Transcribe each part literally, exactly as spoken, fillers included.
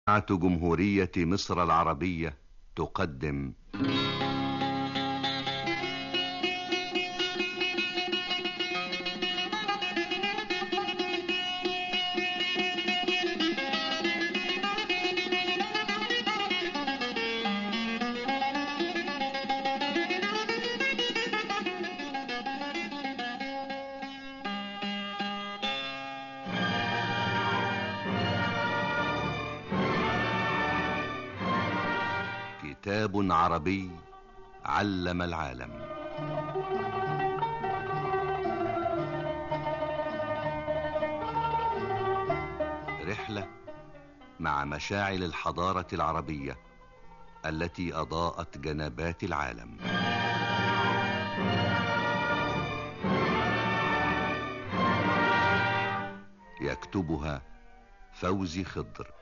إذاعة جمهورية مصر العربية تقدم كتاب عربي علم العالم. رحلة مع مشاعل الحضارة العربية التي أضاءت جنبات العالم. يكتبها فوزي خضر،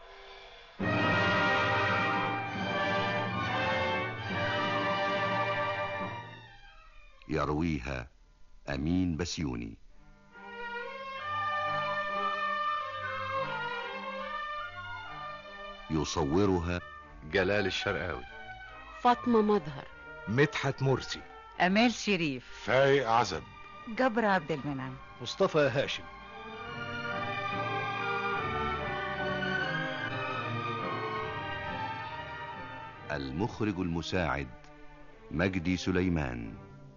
يرويها أمين بسيوني. يصورها جلال الشرقاوي، فاطمة مظهر، مدحت مرسي، أمال شريف، فايق عزب، جبر عبد المنعم، مصطفى هاشم. المخرج المساعد مجدي سليمان.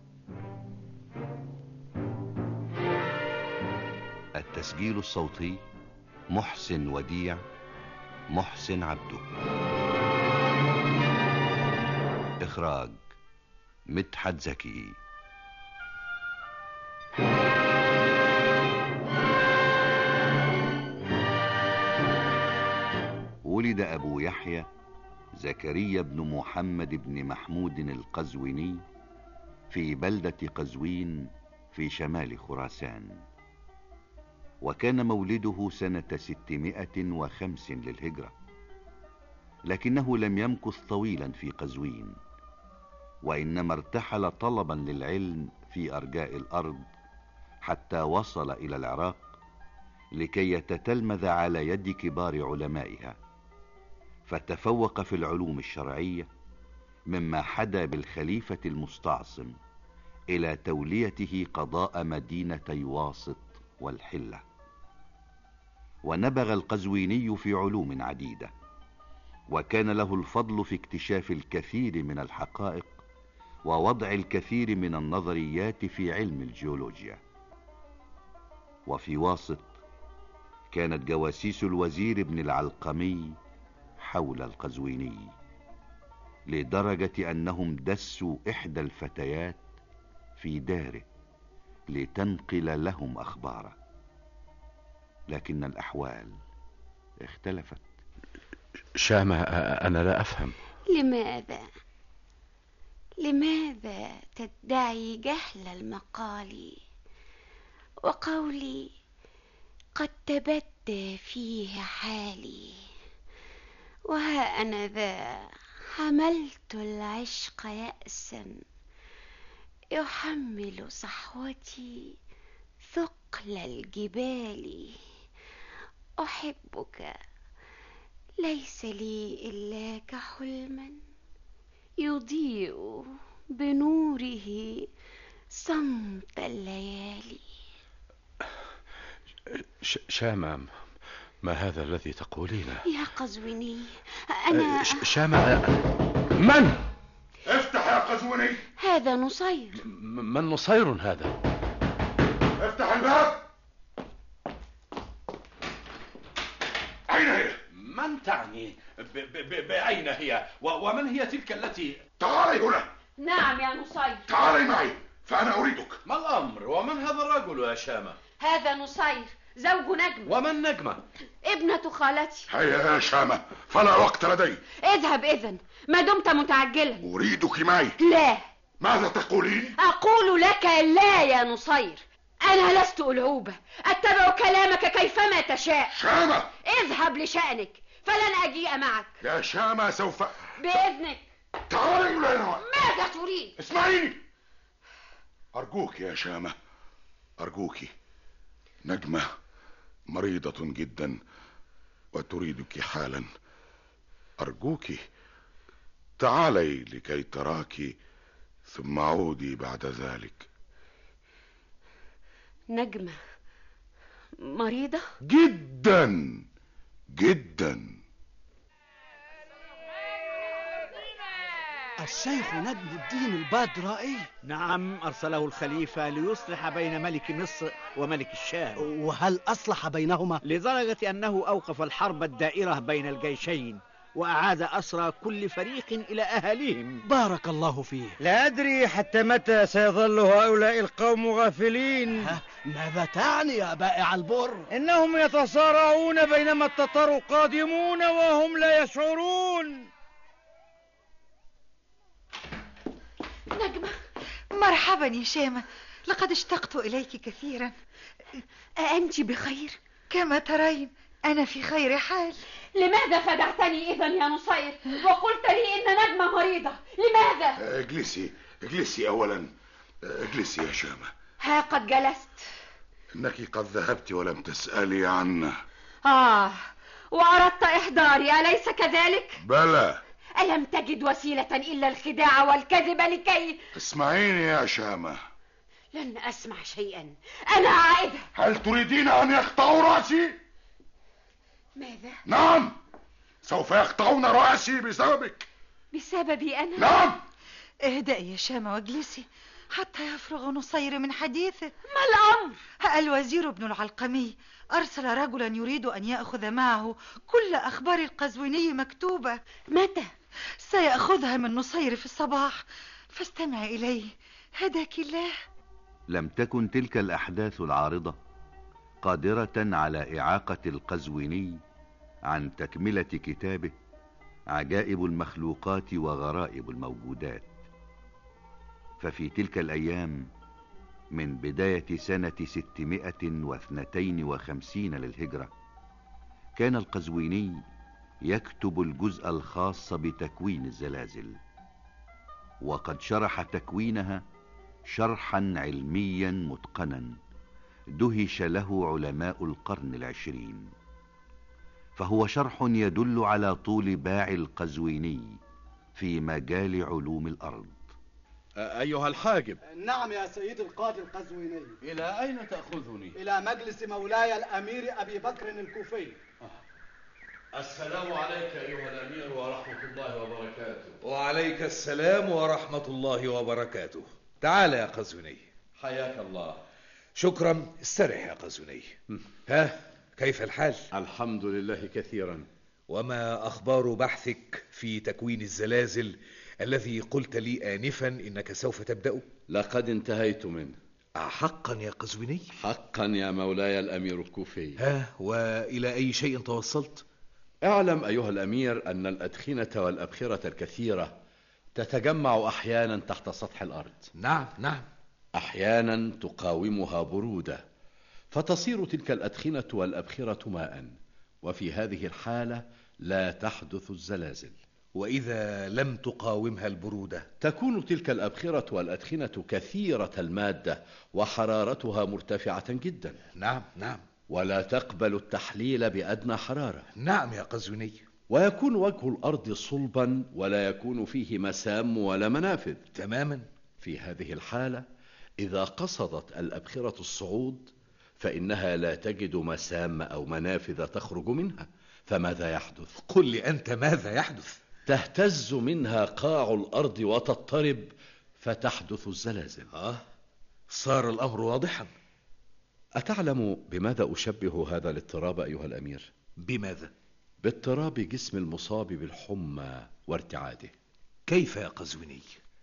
التسجيل الصوتي محسن وديع، محسن عبده. إخراج مدحت زكي. ولد أبو يحيى زكريا بن محمد بن محمود القزويني في بلدة قزوين في شمال خراسان، وكان مولده سنة ستمائة وخمس للهجرة، لكنه لم يمكث طويلا في قزوين، وإنما ارتحل طلبا للعلم في أرجاء الأرض حتى وصل إلى العراق لكي يتتلمذ على يد كبار علمائها، فتفوق في العلوم الشرعية مما حدا بالخليفة المستعصم إلى توليته قضاء مدينتي واسط والحلة. ونبغ القزويني في علوم عديدة، وكان له الفضل في اكتشاف الكثير من الحقائق ووضع الكثير من النظريات في علم الجيولوجيا. وفي واسط كانت جواسيس الوزير بن العلقمي حول القزويني، لدرجة أنهم دسوا إحدى الفتيات في داره لتنقل لهم أخباره، لكن الأحوال اختلفت. شامة، أنا لا أفهم. لماذا لماذا تدعي جهل المقال وقولي قد تبدى فيه حالي، وها أنا ذا حملت العشق يأسا يحمل صحوتي ثقل الجبال. أحبك ليس لي إلاك حلما يضيء بنوره صمت الليالي. شامة، ما هذا الذي تقولينه؟ يا قزويني أنا شامة، من؟ افتح يا قزويني. هذا نصير. من نصير هذا؟ افتح الباب. أين هي؟ من تعني بأين هي؟ ومن هي تلك التي؟ تعالي هنا. نعم يا نصير. تعالي معي فأنا أريدك. ما الأمر؟ ومن هذا الرجل يا شامة؟ هذا نصير زوج نجمة. ومن نجمة؟ ابنة خالتي. هيا يا شامة، فلا وقت لدي. اذهب إذن ما دمت متعجلا. أريدك معي. لا. ماذا تقولين؟ أقول لك لا يا نصير، أنا لست ألعوبة أتبع كلامك كيفما تشاء. شامة، اذهب لشأنك فلن أجيء معك. يا شامة سوف. بإذنك. تعالي إلينا. ماذا تريد؟ اسمعيني أرجوك يا شامة، أرجوك. نجمة مريضة جدا وتريدك حالا، أرجوك تعالي لكي تراك، ثم عودي بعد ذلك. نجمة مريضة جدا جدا. الشيخ نجم الدين البدرائي. نعم، أرسله الخليفة ليصلح بين ملك مصر وملك الشام. وهل أصلح بينهما؟ لدرجة أنه أوقف الحرب الدائرة بين الجيشين وأعاد أسرى كل فريق إلى أهاليهم. بارك الله فيه. لا أدري حتى متى سيظل هؤلاء القوم غافلين. ماذا تعني يا بائع البر؟ إنهم يتصارعون بينما التتار قادمون وهم لا يشعرون. نجمة، مرحبا يا شامة، لقد اشتقت إليك كثيرا. أأنت بخير؟ كما ترين أنا في خير حال. لماذا خدعتني إذن يا نصير وقلت لي إن نجمة مريضة؟ لماذا؟ اجلسي اجلسي أولا، اجلسي يا شامة. ها قد جلست. إنك قد ذهبت ولم تسألي عنه. آه، وأردت إحضاري، أليس كذلك؟ بلى. ألم تجد وسيلة إلا الخداع والكذب لكي... اسمعيني يا شامة. لن أسمع شيئا، أنا عائدة. هل تريدين أن يقطعوا رأسي؟ ماذا؟ نعم، سوف يقطعون رأسي بسببك. بسببي أنا؟ نعم. اهدئي يا شامة واجلسي حتى يفرغ نصير من حديثه. ما الأمر؟ الوزير ابن العلقمي أرسل رجلا يريد أن يأخذ معه كل أخبار القزويني مكتوبة. متى؟ سيأخذها من نصير في الصباح، فاستمع إليه هداك الله. لم تكن تلك الأحداث العارضة قادرة على إعاقة القزويني عن تكملة كتابه عجائب المخلوقات وغرائب الموجودات. ففي تلك الأيام من بداية سنة ستمائة واثنتين وخمسين للهجرة كان القزويني يكتب الجزء الخاص بتكوين الزلازل، وقد شرح تكوينها شرحا علميا متقنا دهش له علماء القرن العشرين، فهو شرح يدل على طول باع القزويني في مجال علوم الأرض. أيها الحاجب. نعم يا سيد القاضي القزويني. إلى أين تأخذني؟ إلى مجلس مولاي الأمير أبي بكر الكوفي. السلام عليك أيها الأمير ورحمة الله وبركاته. وعليك السلام ورحمة الله وبركاته. تعال يا قزويني. حياك الله. شكرا، استرح يا قزويني. ها، كيف الحال؟ الحمد لله كثيرا. وما أخبار بحثك في تكوين الزلازل الذي قلت لي آنفا إنك سوف تبدأ؟ لقد انتهيت منه. حقا يا قزويني؟ حقا يا مولاي الأمير الكوفي. ها، وإلى أي شيء توصلت؟ اعلم أيها الأمير أن الأدخنة والأبخرة الكثيرة تتجمع أحيانا تحت سطح الأرض. نعم نعم. أحيانا تقاومها برودة فتصير تلك الأدخنة والأبخرة ماء، وفي هذه الحالة لا تحدث الزلازل. وإذا لم تقاومها البرودة؟ تكون تلك الأبخرة والأدخنة كثيرة المادة وحرارتها مرتفعة جدا. نعم نعم. ولا تقبل التحليل بأدنى حرارة. نعم يا قزويني. ويكون وجه الأرض صلبا ولا يكون فيه مسام ولا منافذ. تماما. في هذه الحالة إذا قصدت الأبخرة الصعود فإنها لا تجد مسام أو منافذ تخرج منها، فماذا يحدث؟ قل لي أنت ماذا يحدث؟ تهتز منها قاع الأرض وتضطرب فتحدث الزلازل. آه، صار الأمر واضحا. أتعلم بماذا أشبه هذا الاضطراب أيها الأمير؟ بماذا؟ باضطراب جسم المصاب بالحمى وارتعاده. كيف يا قزويني؟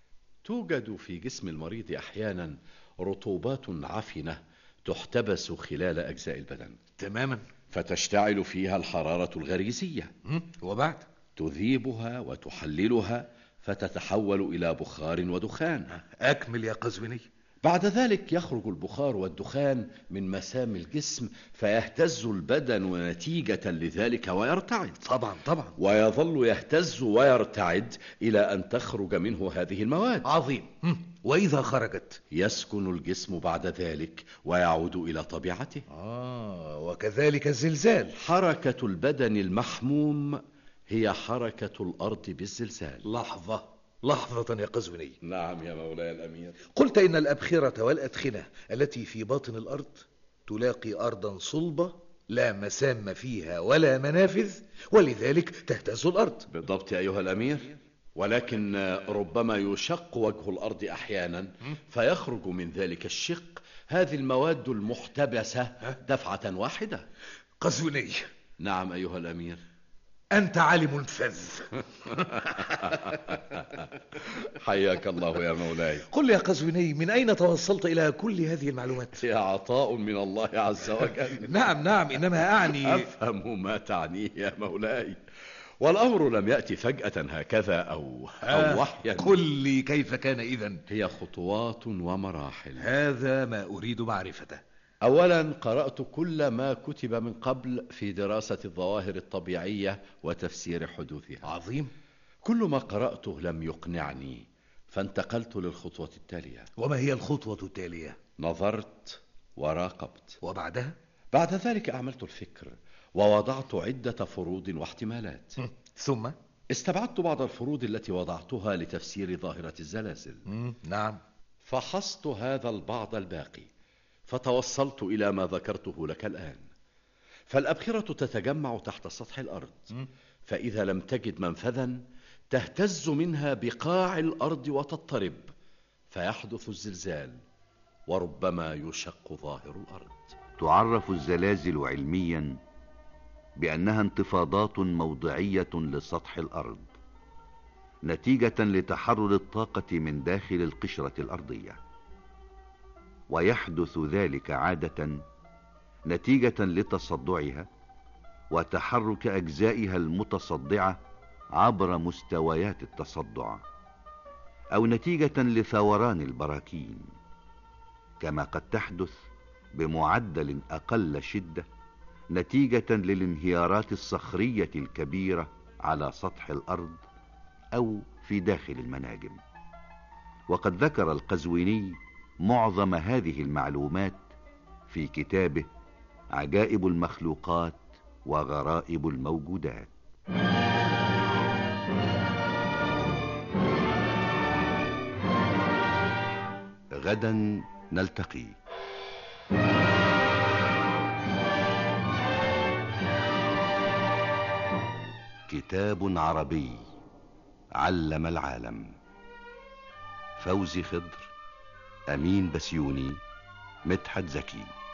توجد في جسم المريض أحيانا رطوبات عفنة تحتبس خلال أجزاء البدن. تماما. فتشتعل فيها الحرارة الغريزية. وبعد؟ تذيبها وتحللها فتتحول إلى بخار ودخان. أكمل يا قزويني. بعد ذلك يخرج البخار والدخان من مسام الجسم فيهتز البدن نتيجة لذلك ويرتعد. طبعا طبعا. ويظل يهتز ويرتعد إلى أن تخرج منه هذه المواد. عظيم. وإذا خرجت؟ يسكن الجسم بعد ذلك ويعود إلى طبيعته. آه، وكذلك الزلزال. حركة البدن المحموم هي حركة الأرض بالزلزال. لحظة لحظة يا قزويني. نعم يا مولاي الأمير. قلت إن الأبخرة والأدخنة التي في باطن الأرض تلاقي أرضا صلبة لا مسام فيها ولا منافذ، ولذلك تهتز الأرض. بالضبط أيها الأمير، ولكن ربما يشق وجه الأرض أحيانا فيخرج من ذلك الشق هذه المواد المحتبسة دفعة واحدة. قزويني. نعم أيها الأمير. أنت عالم فذ. حياك الله يا مولاي. قل لي يا قزويني، من أين توصلت إلى كل هذه المعلومات؟ هي عطاء من الله عز وجل. نعم نعم، إنما أعني أفهم ما تعنيه يا مولاي، والأمر لم يأتي فجأة هكذا أو, آه أو وحيا. قل لي كيف كان إذن؟ هي خطوات ومراحل. هذا ما أريد معرفته. أولا قرأت كل ما كتب من قبل في دراسة الظواهر الطبيعية وتفسير حدوثها. عظيم. كل ما قرأته لم يقنعني، فانتقلت للخطوة التالية. وما هي الخطوة التالية؟ نظرت وراقبت. وبعدها؟ بعد ذلك أعملت الفكر ووضعت عدة فروض واحتمالات. ثم استبعدت بعض الفروض التي وضعتها لتفسير ظاهرة الزلازل. نعم. فحصت هذا البعض الباقي فتوصلت إلى ما ذكرته لك الآن. فالأبخرة تتجمع تحت سطح الأرض، فإذا لم تجد منفذا تهتز منها بقاع الأرض وتضطرب فيحدث الزلزال، وربما يشق ظاهر الأرض. تعرف الزلازل علميا بأنها انتفاضات موضعية لسطح الأرض نتيجة لتحرر الطاقة من داخل القشرة الأرضية، ويحدث ذلك عادة نتيجة لتصدعها وتحرك أجزائها المتصدعة عبر مستويات التصدع، أو نتيجة لثوران البراكين، كما قد تحدث بمعدل أقل شدة نتيجة للانهيارات الصخرية الكبيرة على سطح الأرض أو في داخل المناجم. وقد ذكر القزويني معظم هذه المعلومات في كتابه عجائب المخلوقات وغرائب الموجودات. غدا نلتقي. كتاب عربي علم العالم. فوزي خضر، أمين بسيوني، مدحت زكي.